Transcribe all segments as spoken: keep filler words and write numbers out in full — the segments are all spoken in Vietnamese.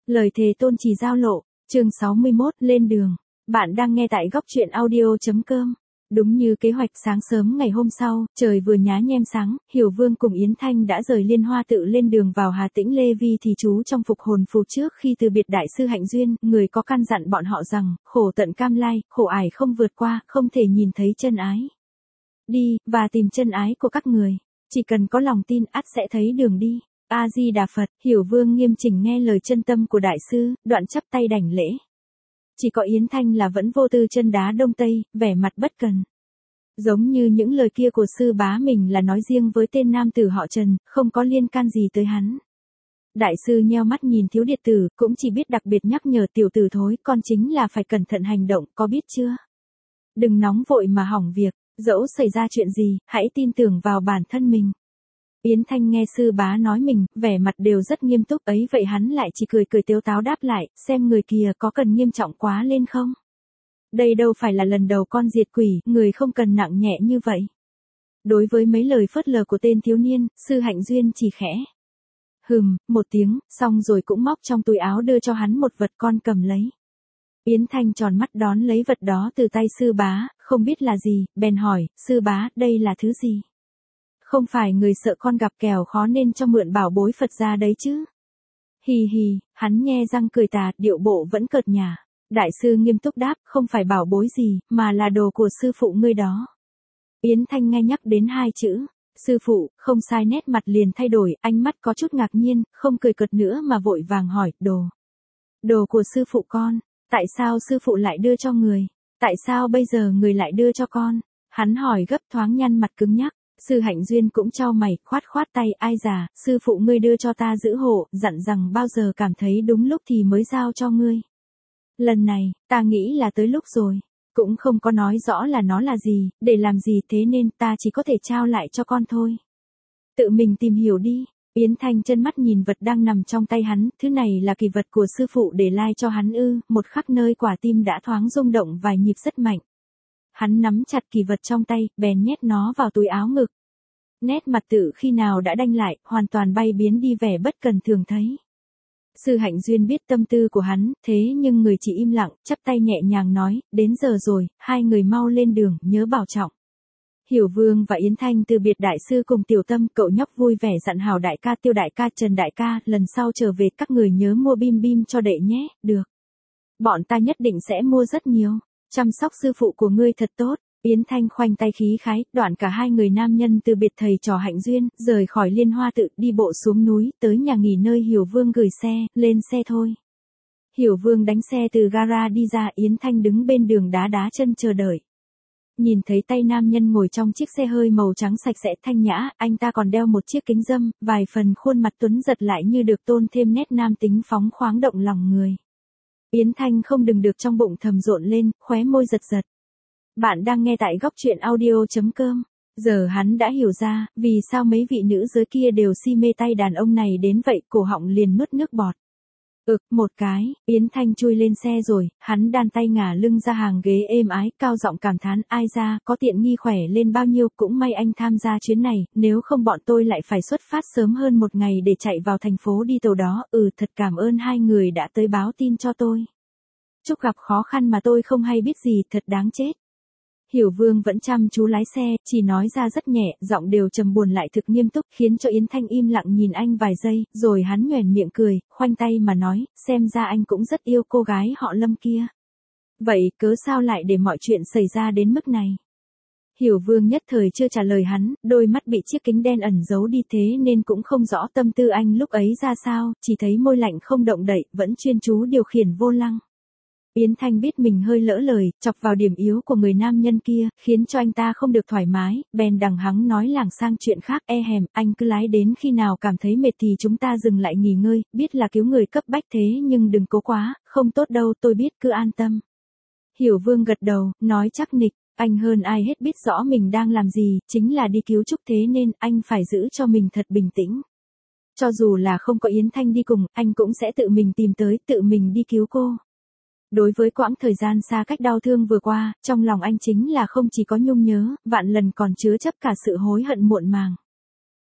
Lời thề tôn trì giao lộ, chương sáu mươi mốt, lên đường. Bạn đang nghe tại góc truyện audio.com. Đúng như kế hoạch, sáng sớm ngày hôm sau, trời vừa nhá nhem sáng, Hiểu Vương cùng Yến Thanh đã rời Liên Hoa tự lên đường vào Hà Tĩnh. Lê Vi thì trú trong phục hồn phù trước khi từ biệt đại sư Hạnh Duyên, người có căn dặn bọn họ rằng, khổ tận cam lai, khổ ải không vượt qua, không thể nhìn thấy chân ái. Đi, và tìm chân ái của các người. Chỉ cần có lòng tin, ắt sẽ thấy đường đi. A-di-đà Phật. Hiểu Vương nghiêm chỉnh nghe lời chân tâm của đại sư, đoạn chắp tay đảnh lễ. Chỉ có Yến Thanh là vẫn vô tư chân đá đông tây, vẻ mặt bất cần. Giống như những lời kia của sư bá mình là nói riêng với tên nam tử họ Trần, không có liên can gì tới hắn. Đại sư nheo mắt nhìn thiếu điệt tử, cũng chỉ biết đặc biệt nhắc nhở tiểu tử thối, con chính là phải cẩn thận hành động, có biết chưa? Đừng nóng vội mà hỏng việc, dẫu xảy ra chuyện gì, hãy tin tưởng vào bản thân mình. Yến Thanh nghe sư bá nói mình, vẻ mặt đều rất nghiêm túc, ấy vậy hắn lại chỉ cười cười tếu táo đáp lại, xem người kia có cần nghiêm trọng quá lên không? Đây đâu phải là lần đầu con diệt quỷ, người không cần nặng nhẹ như vậy. Đối với mấy lời phớt lờ của tên thiếu niên, sư Hạnh Duyên chỉ khẽ hừm, một tiếng, xong rồi cũng móc trong túi áo đưa cho hắn một vật, con cầm lấy. Yến Thanh tròn mắt đón lấy vật đó từ tay sư bá, không biết là gì, bèn hỏi, sư bá, đây là thứ gì? Không phải người sợ con gặp kẻo khó nên cho mượn bảo bối Phật ra đấy chứ? Hì hì, hắn nhe răng cười tà, điệu bộ vẫn cợt nhả. Đại sư nghiêm túc đáp, không phải bảo bối gì, mà là đồ của sư phụ ngươi đó. Yến Thanh nghe nhắc đến hai chữ, sư phụ, không sai, nét mặt liền thay đổi, ánh mắt có chút ngạc nhiên, không cười cợt nữa mà vội vàng hỏi, đồ. Đồ của sư phụ con, tại sao sư phụ lại đưa cho người? Tại sao bây giờ người lại đưa cho con? Hắn hỏi gấp, thoáng nhăn mặt cứng nhắc. Sư Hạnh Duyên cũng chau mày, khoát khoát tay, ai già, sư phụ ngươi đưa cho ta giữ hộ, dặn rằng bao giờ cảm thấy đúng lúc thì mới giao cho ngươi. Lần này, ta nghĩ là tới lúc rồi. Cũng không có nói rõ là nó là gì, để làm gì, thế nên ta chỉ có thể trao lại cho con thôi. Tự mình tìm hiểu đi. Yến Thanh chân mắt nhìn vật đang nằm trong tay hắn, thứ này là kỳ vật của sư phụ để lai cho hắn ư, một khắc nơi quả tim đã thoáng rung động vài nhịp rất mạnh. Hắn nắm chặt kỳ vật trong tay, bèn nhét nó vào túi áo ngực. Nét mặt tự khi nào đã đanh lại, hoàn toàn bay biến đi vẻ bất cần thường thấy. Sư Hạnh Duyên biết tâm tư của hắn, thế nhưng người chỉ im lặng, chắp tay nhẹ nhàng nói, đến giờ rồi, hai người mau lên đường, nhớ bảo trọng. Hiểu Vương và Yến Thanh từ biệt đại sư cùng Tiểu Tâm, cậu nhóc vui vẻ dặn Hào đại ca, Tiêu đại ca, Trần đại ca, lần sau trở về các người nhớ mua bim bim cho đệ nhé, được. Bọn ta nhất định sẽ mua rất nhiều. Chăm sóc sư phụ của ngươi thật tốt. Yến Thanh khoanh tay khí khái, đoạn cả hai người nam nhân từ biệt thầy trò Hạnh Duyên, rời khỏi Liên Hoa tự, đi bộ xuống núi, tới nhà nghỉ nơi Hiểu Vương gửi xe, lên xe thôi. Hiểu Vương đánh xe từ gara đi ra, Yến Thanh đứng bên đường đá đá chân chờ đợi. Nhìn thấy tay nam nhân ngồi trong chiếc xe hơi màu trắng sạch sẽ thanh nhã, anh ta còn đeo một chiếc kính râm, vài phần khuôn mặt tuấn giật lại như được tôn thêm nét nam tính phóng khoáng động lòng người. Yến Thanh không đừng được trong bụng thầm rộn lên, khóe môi giật giật. Bạn đang nghe tại góc truyện audio.com. Giờ hắn đã hiểu ra, vì sao mấy vị nữ giới kia đều si mê tay đàn ông này đến vậy, cổ họng liền nuốt nước bọt. Ực, một cái, Yến Thanh chui lên xe rồi, hắn đan tay ngả lưng ra hàng ghế êm ái, cao giọng cảm thán, ai ra, có tiện nghi khỏe lên bao nhiêu, cũng may anh tham gia chuyến này, nếu không bọn tôi lại phải xuất phát sớm hơn một ngày để chạy vào thành phố đi tàu đó, ừ thật cảm ơn hai người đã tới báo tin cho tôi. Chúc gặp khó khăn mà tôi không hay biết gì, thật đáng chết. Hiểu Vương vẫn chăm chú lái xe, chỉ nói ra rất nhẹ, giọng đều trầm buồn lại thực nghiêm túc, khiến cho Yến Thanh im lặng nhìn anh vài giây, rồi hắn nhoẻn miệng cười, khoanh tay mà nói, xem ra anh cũng rất yêu cô gái họ Lâm kia. Vậy cớ sao lại để mọi chuyện xảy ra đến mức này? Hiểu Vương nhất thời chưa trả lời hắn, đôi mắt bị chiếc kính đen ẩn giấu đi thế nên cũng không rõ tâm tư anh lúc ấy ra sao, chỉ thấy môi lạnh không động đậy, vẫn chuyên chú điều khiển vô lăng. Yến Thanh biết mình hơi lỡ lời, chọc vào điểm yếu của người nam nhân kia, khiến cho anh ta không được thoải mái, bèn đằng hắng nói lảng sang chuyện khác, e hèm, anh cứ lái đến khi nào cảm thấy mệt thì chúng ta dừng lại nghỉ ngơi, biết là cứu người cấp bách thế nhưng đừng cố quá, không tốt đâu, tôi biết, cứ an tâm. Hiểu Vương gật đầu, nói chắc nịch, anh hơn ai hết biết rõ mình đang làm gì, chính là đi cứu Trúc, thế nên anh phải giữ cho mình thật bình tĩnh. Cho dù là không có Yến Thanh đi cùng, anh cũng sẽ tự mình tìm tới, tự mình đi cứu cô. Đối với quãng thời gian xa cách đau thương vừa qua, trong lòng anh chính là không chỉ có nhung nhớ, vạn lần còn chứa chấp cả sự hối hận muộn màng.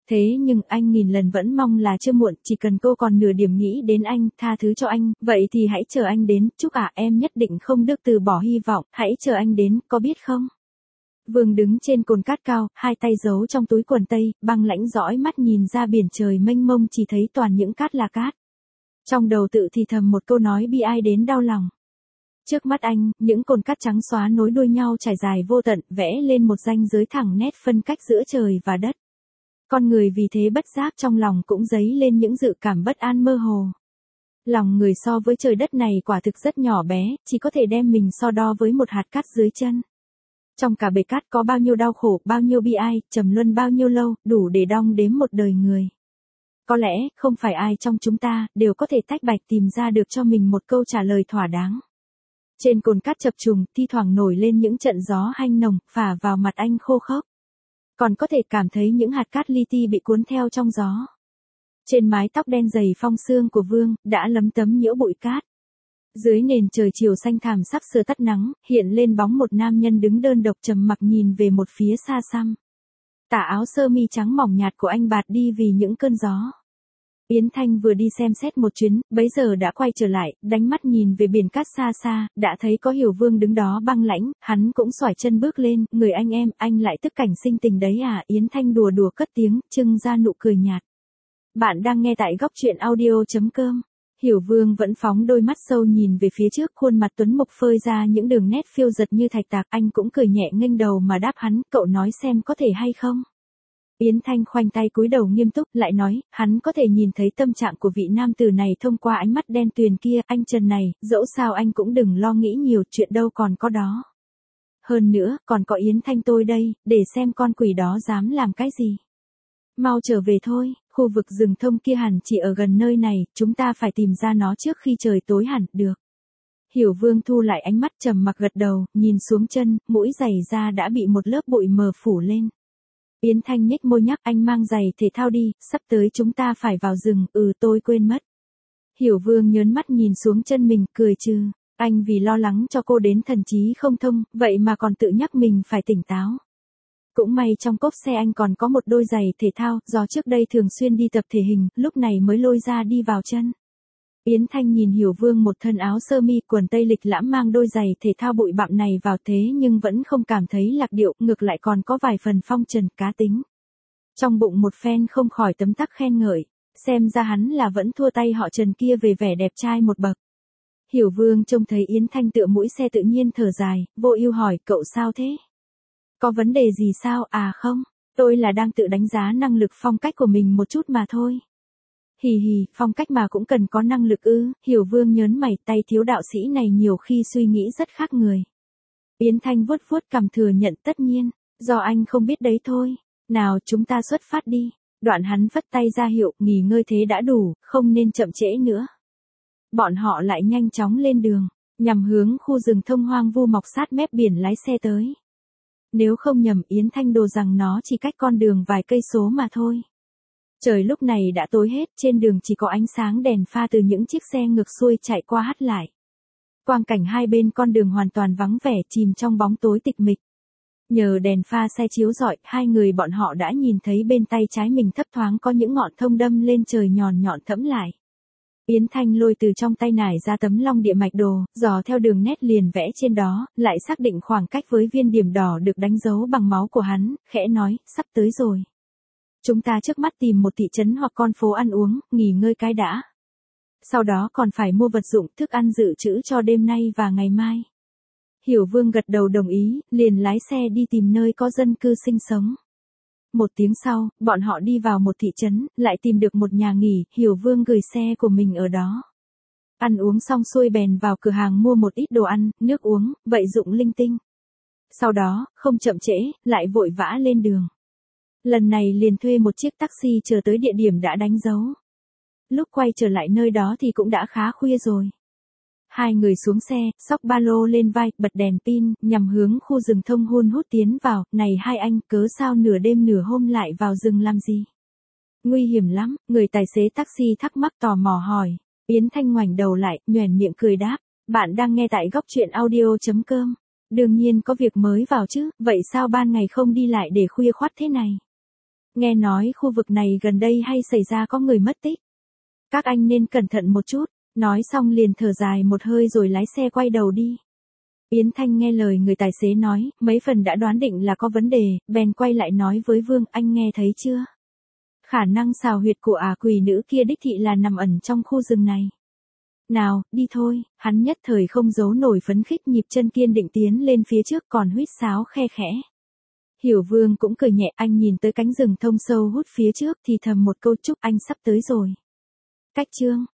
Thế nhưng anh nghìn lần vẫn mong là chưa muộn, chỉ cần cô còn nửa điểm nghĩ đến anh, tha thứ cho anh, vậy thì hãy chờ anh đến, Trúc à, em nhất định không được từ bỏ hy vọng, hãy chờ anh đến, có biết không? Vương đứng trên cồn cát cao, hai tay giấu trong túi quần tây, băng lãnh dõi mắt nhìn ra biển trời mênh mông chỉ thấy toàn những cát là cát. Trong đầu tự thì thầm một câu nói bi ai đến đau lòng. Trước mắt anh, những cồn cát trắng xóa nối đuôi nhau trải dài vô tận, vẽ lên một ranh giới thẳng nét phân cách giữa trời và đất. Con người vì thế bất giác trong lòng cũng dấy lên những dự cảm bất an mơ hồ. Lòng người so với trời đất này quả thực rất nhỏ bé, chỉ có thể đem mình so đo với một hạt cát dưới chân. Trong cả bể cát có bao nhiêu đau khổ, bao nhiêu bi ai, trầm luân bao nhiêu lâu, đủ để đong đếm một đời người. Có lẽ, không phải ai trong chúng ta, đều có thể tách bạch tìm ra được cho mình một câu trả lời thỏa đáng. Trên cồn cát chập trùng, thi thoảng nổi lên những trận gió hanh nồng, phả vào mặt anh khô khốc. Còn có thể cảm thấy những hạt cát li ti bị cuốn theo trong gió. Trên mái tóc đen dày phong sương của Vương, đã lấm tấm nhiễu bụi cát. Dưới nền trời chiều xanh thảm sắp sửa tắt nắng, hiện lên bóng một nam nhân đứng đơn độc trầm mặc nhìn về một phía xa xăm. Tà áo sơ mi trắng mỏng nhạt của anh bạt đi vì những cơn gió. Yến Thanh vừa đi xem xét một chuyến, bấy giờ đã quay trở lại, đánh mắt nhìn về biển cát xa xa, đã thấy có Hiểu Vương đứng đó băng lãnh, hắn cũng xoải chân bước lên, người anh em, anh lại tức cảnh sinh tình đấy à, Yến Thanh đùa đùa cất tiếng, trưng ra nụ cười nhạt. Bạn đang nghe tại góc truyện audio.com. Hiểu Vương vẫn phóng đôi mắt sâu nhìn về phía trước, khuôn mặt tuấn mục phơi ra những đường nét phiêu giật như thạch tạc, anh cũng cười nhẹ nghênh đầu mà đáp hắn, cậu nói xem có thể hay không. Yến Thanh khoanh tay cúi đầu nghiêm túc, lại nói, hắn có thể nhìn thấy tâm trạng của vị nam tử này thông qua ánh mắt đen tuyền kia, anh Trần này, dẫu sao anh cũng đừng lo nghĩ nhiều, chuyện đâu còn có đó. Hơn nữa, còn có Yến Thanh tôi đây, để xem con quỷ đó dám làm cái gì. Mau trở về thôi, khu vực rừng thông kia hẳn chỉ ở gần nơi này, chúng ta phải tìm ra nó trước khi trời tối hẳn, được. Hiểu Vương thu lại ánh mắt trầm mặc gật đầu, nhìn xuống chân, mũi giày da đã bị một lớp bụi mờ phủ lên. Yến Thanh nhếch môi nhắc, anh mang giày thể thao đi, sắp tới chúng ta phải vào rừng, ừ tôi quên mất. Hiểu Vương nhớn mắt nhìn xuống chân mình, cười trừ, anh vì lo lắng cho cô đến thần trí không thông, vậy mà còn tự nhắc mình phải tỉnh táo. Cũng may trong cốp xe anh còn có một đôi giày thể thao, do trước đây thường xuyên đi tập thể hình, lúc này mới lôi ra đi vào chân. Yến Thanh nhìn Hiểu Vương một thân áo sơ mi quần tây lịch lãm mang đôi giày thể thao bụi bặm này vào thế nhưng vẫn không cảm thấy lạc điệu, ngược lại còn có vài phần phong trần cá tính. Trong bụng một phen không khỏi tấm tắc khen ngợi, xem ra hắn là vẫn thua tay họ Trần kia về vẻ đẹp trai một bậc. Hiểu Vương trông thấy Yến Thanh tựa mũi xe tự nhiên thở dài, vô ưu hỏi, cậu sao thế? Có vấn đề gì sao? À không, tôi là đang tự đánh giá năng lực phong cách của mình một chút mà thôi. Hì hì, phong cách mà cũng cần có năng lực ư, Hiểu Vương nhớn mày, tay thiếu đạo sĩ này nhiều khi suy nghĩ rất khác người. Yến Thanh vuốt vuốt cằm thừa nhận, tất nhiên, do anh không biết đấy thôi, nào chúng ta xuất phát đi, đoạn hắn phất tay ra hiệu, nghỉ ngơi thế đã đủ, không nên chậm trễ nữa. Bọn họ lại nhanh chóng lên đường, nhằm hướng khu rừng thông hoang vu mọc sát mép biển lái xe tới. Nếu không nhầm Yến Thanh đồ rằng nó chỉ cách con đường vài cây số mà thôi. Trời lúc này đã tối hết, trên đường chỉ có ánh sáng đèn pha từ những chiếc xe ngược xuôi chạy qua hắt lại. Quang cảnh hai bên con đường hoàn toàn vắng vẻ, chìm trong bóng tối tịch mịch. Nhờ đèn pha xe chiếu rọi, hai người bọn họ đã nhìn thấy bên tay trái mình thấp thoáng có những ngọn thông đâm lên trời nhọn nhọn thẫm lại. Yến Thanh lôi từ trong tay nải ra tấm long địa mạch đồ, dò theo đường nét liền vẽ trên đó, lại xác định khoảng cách với viên điểm đỏ được đánh dấu bằng máu của hắn, khẽ nói, sắp tới rồi. Chúng ta trước mắt tìm một thị trấn hoặc con phố ăn uống, nghỉ ngơi cái đã. Sau đó còn phải mua vật dụng, thức ăn dự trữ cho đêm nay và ngày mai. Hiểu Vương gật đầu đồng ý, liền lái xe đi tìm nơi có dân cư sinh sống. Một tiếng sau, bọn họ đi vào một thị trấn, lại tìm được một nhà nghỉ, Hiểu Vương gửi xe của mình ở đó. Ăn uống xong xuôi bèn vào cửa hàng mua một ít đồ ăn, nước uống, vậy dụng linh tinh. Sau đó, không chậm trễ, lại vội vã lên đường. Lần này liền thuê một chiếc taxi chờ tới địa điểm đã đánh dấu. Lúc quay trở lại nơi đó thì cũng đã khá khuya rồi. Hai người xuống xe, xốc ba lô lên vai, bật đèn pin, nhằm hướng khu rừng thông hun hút tiến vào. Này hai anh, cớ sao nửa đêm nửa hôm lại vào rừng làm gì? Nguy hiểm lắm, người tài xế taxi thắc mắc tò mò hỏi. Yến Thanh ngoảnh đầu lại, nhoẻn miệng cười đáp. Bạn đang nghe tại góc truyện audio.com. Đương nhiên có việc mới vào chứ, vậy sao ban ngày không đi lại để khuya khoắt thế này? Nghe nói khu vực này gần đây hay xảy ra có người mất tích. Các anh nên cẩn thận một chút, nói xong liền thở dài một hơi rồi lái xe quay đầu đi. Yến Thanh nghe lời người tài xế nói, mấy phần đã đoán định là có vấn đề, bèn quay lại nói với Vương, anh nghe thấy chưa? Khả năng xào huyệt của ả quỷ nữ kia đích thị là nằm ẩn trong khu rừng này. Nào, đi thôi, hắn nhất thời không giấu nổi phấn khích, nhịp chân kiên định tiến lên phía trước, còn huýt sáo khe khẽ. Hiểu Vương cũng cười nhẹ, anh nhìn tới cánh rừng thông sâu hút phía trước thì thầm một câu, chúc anh sắp tới rồi. Cách chương